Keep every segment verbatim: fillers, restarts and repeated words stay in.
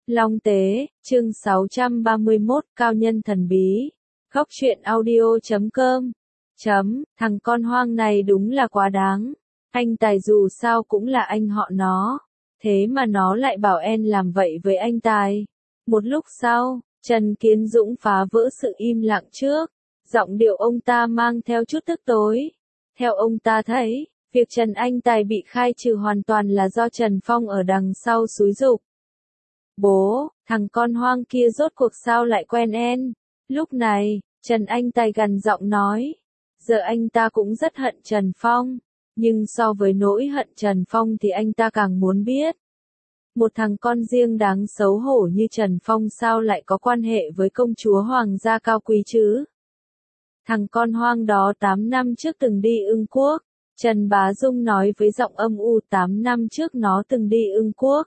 Long Tế, chương sáu trăm ba mươi mốt, Cao nhân thần bí. Góc truyện audio chấm com. Chấm, thằng con hoang này đúng là quá đáng. Anh Tài dù sao cũng là anh họ nó. Thế mà nó lại bảo En làm vậy với anh Tài. Một lúc sau, Trần Kiến Dũng phá vỡ sự im lặng trước. Giọng điệu ông ta mang theo chút tức tối. Theo ông ta thấy, việc Trần Anh Tài bị khai trừ hoàn toàn là do Trần Phong ở đằng sau xúi giục. Bố, thằng con hoang kia rốt cuộc sao lại quen En? Lúc này, Trần Anh Tài gằn giọng nói. Giờ anh ta cũng rất hận Trần Phong. Nhưng so với nỗi hận Trần Phong thì anh ta càng muốn biết. Một thằng con riêng đáng xấu hổ như Trần Phong sao lại có quan hệ với công chúa hoàng gia cao quý chứ? Thằng con hoang đó tám năm trước từng đi Ưng Quốc. Trần Bá Dung nói với giọng âm u tám năm trước nó từng đi Ưng Quốc.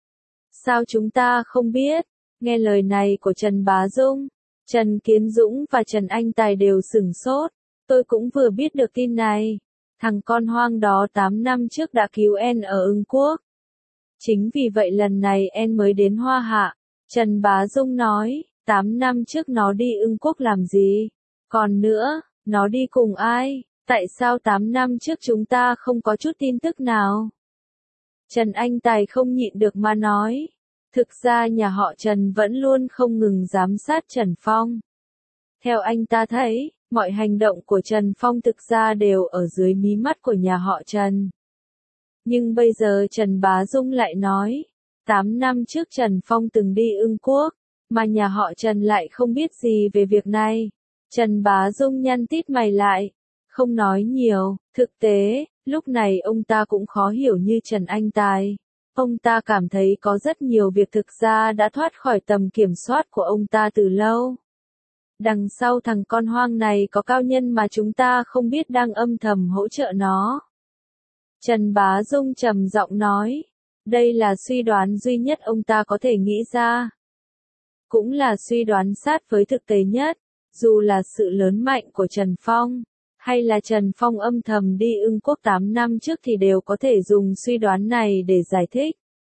Sao chúng ta không biết? Nghe lời này của Trần Bá Dung, Trần Kiến Dũng và Trần Anh Tài đều sửng sốt. Tôi cũng vừa biết được tin này. Thằng con hoang đó tám năm trước đã cứu En ở Ưng Quốc. Chính vì vậy lần này En mới đến Hoa Hạ. Trần Bá Dung nói, tám năm trước nó đi Ưng Quốc làm gì? Còn nữa, nó đi cùng ai? Tại sao tám năm trước chúng ta không có chút tin tức nào? Trần Anh Tài không nhịn được mà nói. Thực ra nhà họ Trần vẫn luôn không ngừng giám sát Trần Phong. Theo anh ta thấy, mọi hành động của Trần Phong thực ra đều ở dưới mí mắt của nhà họ Trần. Nhưng bây giờ Trần Bá Dung lại nói, tám năm trước Trần Phong từng đi Ưng Quốc, mà nhà họ Trần lại không biết gì về việc này. Trần Bá Dung nhăn tít mày lại, không nói nhiều, thực tế, lúc này ông ta cũng khó hiểu như Trần Anh Tài. Ông ta cảm thấy có rất nhiều việc thực ra đã thoát khỏi tầm kiểm soát của ông ta từ lâu. Đằng sau thằng con hoang này có cao nhân mà chúng ta không biết đang âm thầm hỗ trợ nó. Trần Bá Dung trầm giọng nói, đây là suy đoán duy nhất ông ta có thể nghĩ ra. Cũng là suy đoán sát với thực tế nhất, dù là sự lớn mạnh của Trần Phong, hay là Trần Phong âm thầm đi Ưng Quốc tám năm trước thì đều có thể dùng suy đoán này để giải thích.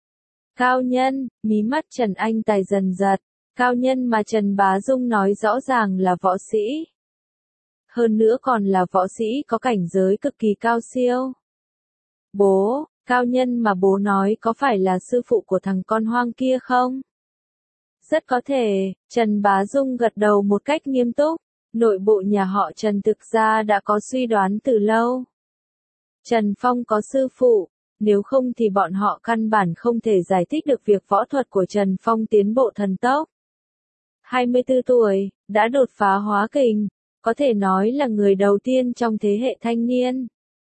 Cao nhân, mí mắt Trần Anh Tài dần giật, cao nhân mà Trần Bá Dung nói rõ ràng là võ sĩ. Hơn nữa còn là võ sĩ có cảnh giới cực kỳ cao siêu. Bố, cao nhân mà bố nói có phải là sư phụ của thằng con hoang kia không? Rất có thể, Trần Bá Dung gật đầu một cách nghiêm túc. Nội bộ nhà họ Trần thực ra đã có suy đoán từ lâu. Trần Phong có sư phụ, nếu không thì bọn họ căn bản không thể giải thích được việc võ thuật của Trần Phong tiến bộ thần tốc. hai mươi tư tuổi, đã đột phá hóa kình, có thể nói là người đầu tiên trong thế hệ thanh niên.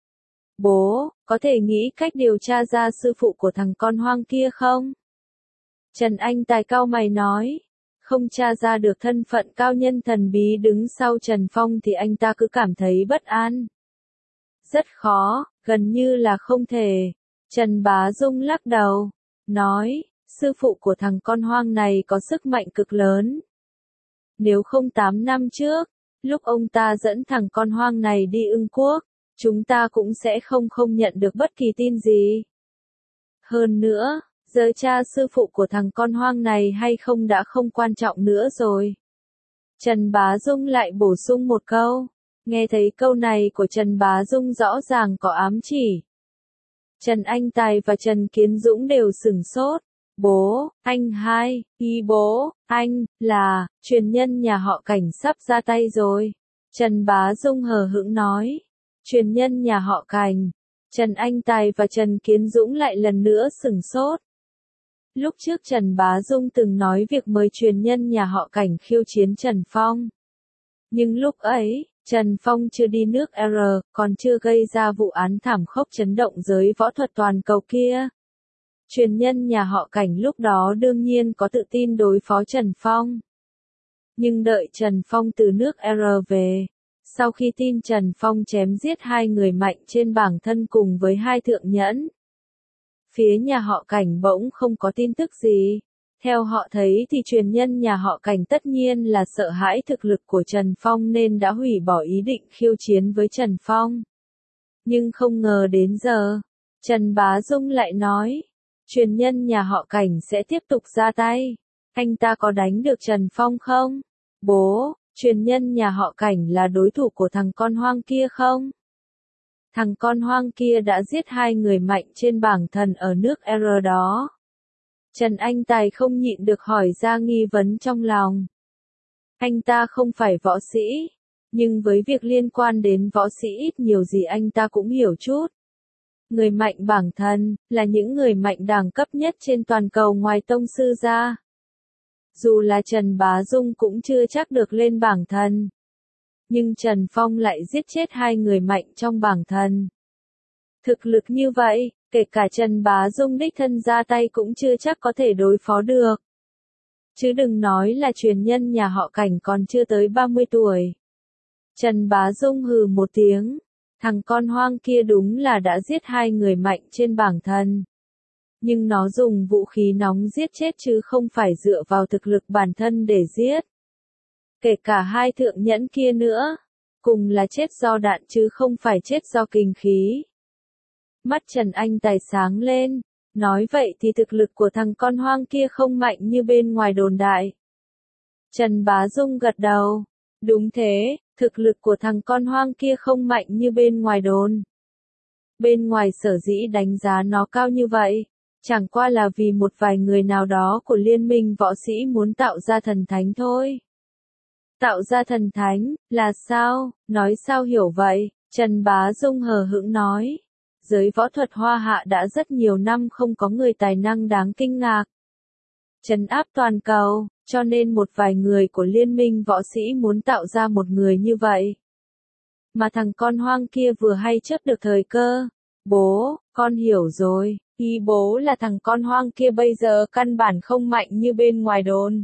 Bố, có thể nghĩ cách điều tra ra sư phụ của thằng con hoang kia không? Trần Anh Tài cau mày nói. Không tra ra được thân phận cao nhân thần bí đứng sau Trần Phong thì anh ta cứ cảm thấy bất an. Rất khó, gần như là không thể. Trần Bá Dung lắc đầu, nói, sư phụ của thằng con hoang này có sức mạnh cực lớn. Nếu không tám năm trước, lúc ông ta dẫn thằng con hoang này đi Ưng Quốc, chúng ta cũng sẽ không không nhận được bất kỳ tin gì. Hơn nữa, giờ cha sư phụ của thằng con hoang này hay không đã không quan trọng nữa rồi. Trần Bá Dung lại bổ sung một câu. Nghe thấy câu này của Trần Bá Dung rõ ràng có ám chỉ. Trần Anh Tài và Trần Kiến Dũng đều sửng sốt. Bố, anh hai, ý bố, anh, là, truyền nhân nhà họ Cảnh sắp ra tay rồi. Trần Bá Dung hờ hững nói. Truyền nhân nhà họ Cảnh. Trần Anh Tài và Trần Kiến Dũng lại lần nữa sửng sốt. Lúc trước Trần Bá Dung từng nói việc mời truyền nhân nhà họ Cảnh khiêu chiến Trần Phong. Nhưng lúc ấy, Trần Phong chưa đi nước R, còn chưa gây ra vụ án thảm khốc chấn động giới võ thuật toàn cầu kia. Truyền nhân nhà họ Cảnh lúc đó đương nhiên có tự tin đối phó Trần Phong. Nhưng đợi Trần Phong từ nước R về, sau khi tin Trần Phong chém giết hai người mạnh trên bảng thân cùng với hai thượng nhẫn, phía nhà họ Cảnh bỗng không có tin tức gì. Theo họ thấy thì truyền nhân nhà họ Cảnh tất nhiên là sợ hãi thực lực của Trần Phong nên đã hủy bỏ ý định khiêu chiến với Trần Phong. Nhưng không ngờ đến giờ, Trần Bá Dung lại nói, truyền nhân nhà họ Cảnh sẽ tiếp tục ra tay. Anh ta có đánh được Trần Phong không? Bố, truyền nhân nhà họ Cảnh là đối thủ của thằng con hoang kia không? Thằng con hoang kia đã giết hai người mạnh trên bảng thần ở nước R đó. Trần Anh Tài không nhịn được hỏi ra nghi vấn trong lòng. Anh ta không phải võ sĩ, nhưng với việc liên quan đến võ sĩ ít nhiều gì anh ta cũng hiểu chút. Người mạnh bảng thần, là những người mạnh đẳng cấp nhất trên toàn cầu ngoài tông sư ra. Dù là Trần Bá Dung cũng chưa chắc được lên bảng thần. Nhưng Trần Phong lại giết chết hai người mạnh trong bảng thần. Thực lực như vậy, kể cả Trần Bá Dung đích thân ra tay cũng chưa chắc có thể đối phó được. Chứ đừng nói là truyền nhân nhà họ Cảnh còn chưa tới ba mươi tuổi. Trần Bá Dung hừ một tiếng. Thằng con hoang kia đúng là đã giết hai người mạnh trên bảng thần. Nhưng nó dùng vũ khí nóng giết chết chứ không phải dựa vào thực lực bản thân để giết. Kể cả hai thượng nhẫn kia nữa, cùng là chết do đạn chứ không phải chết do kinh khí. Mắt Trần Anh Tài sáng lên, nói vậy thì thực lực của thằng con hoang kia không mạnh như bên ngoài đồn đại. Trần Bá Dung gật đầu, đúng thế, thực lực của thằng con hoang kia không mạnh như bên ngoài đồn. Bên ngoài sở dĩ đánh giá nó cao như vậy, chẳng qua là vì một vài người nào đó của liên minh võ sĩ muốn tạo ra thần thánh thôi. Tạo ra thần thánh, là sao? Nói sao hiểu vậy? Trần Bá Dung hờ hững nói. Giới võ thuật Hoa Hạ đã rất nhiều năm không có người tài năng đáng kinh ngạc. Trấn áp toàn cầu, cho nên một vài người của liên minh võ sĩ muốn tạo ra một người như vậy. Mà thằng con hoang kia vừa hay chớp được thời cơ. Bố, con hiểu rồi. Ý bố là thằng con hoang kia bây giờ căn bản không mạnh như bên ngoài đồn.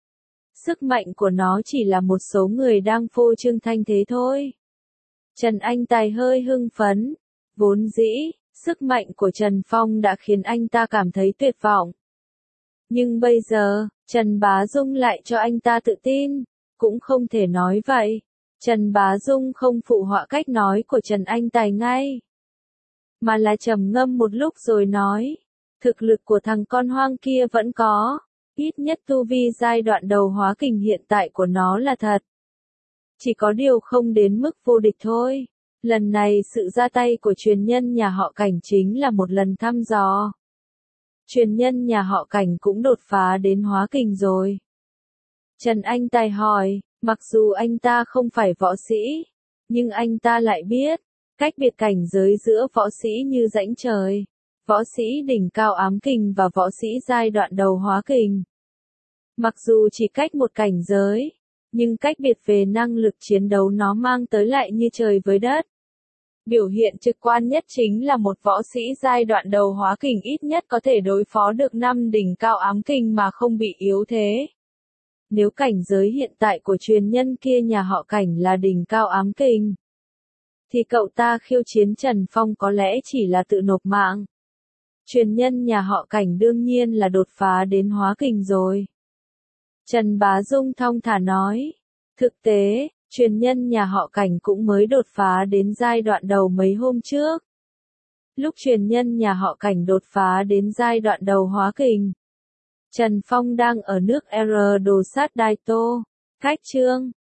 Sức mạnh của nó chỉ là một số người đang phô trương thanh thế thôi. Trần Anh Tài hơi hưng phấn. Vốn dĩ, sức mạnh của Trần Phong đã khiến anh ta cảm thấy tuyệt vọng. Nhưng bây giờ, Trần Bá Dung lại cho anh ta tự tin. Cũng không thể nói vậy. Trần Bá Dung không phụ họa cách nói của Trần Anh Tài ngay. Mà là trầm ngâm một lúc rồi nói. Thực lực của thằng con hoang kia vẫn có. Ít nhất tu vi giai đoạn đầu hóa kình hiện tại của nó là thật. Chỉ có điều không đến mức vô địch thôi. Lần này sự ra tay của truyền nhân nhà họ Cảnh chính là một lần thăm dò. Truyền nhân nhà họ Cảnh cũng đột phá đến hóa kình rồi. Trần Anh Tài hỏi, mặc dù anh ta không phải võ sĩ, nhưng anh ta lại biết, cách biệt cảnh giới giữa võ sĩ như rãnh trời, võ sĩ đỉnh cao ám kình và võ sĩ giai đoạn đầu hóa kình. Mặc dù chỉ cách một cảnh giới, nhưng cách biệt về năng lực chiến đấu nó mang tới lại như trời với đất. Biểu hiện trực quan nhất chính là một võ sĩ giai đoạn đầu hóa kình ít nhất có thể đối phó được năm đỉnh cao ám kình mà không bị yếu thế. Nếu cảnh giới hiện tại của truyền nhân kia nhà họ Cảnh là đỉnh cao ám kình, thì cậu ta khiêu chiến Trần Phong có lẽ chỉ là tự nộp mạng. Truyền nhân nhà họ Cảnh đương nhiên là đột phá đến hóa kình rồi. Trần Bá Dung thong thả nói. Thực tế, truyền nhân nhà họ Cảnh cũng mới đột phá đến giai đoạn đầu mấy hôm trước. Lúc truyền nhân nhà họ Cảnh đột phá đến giai đoạn đầu hóa kình, Trần Phong đang ở nước R đồ sát Đai Tô, Cách Trương.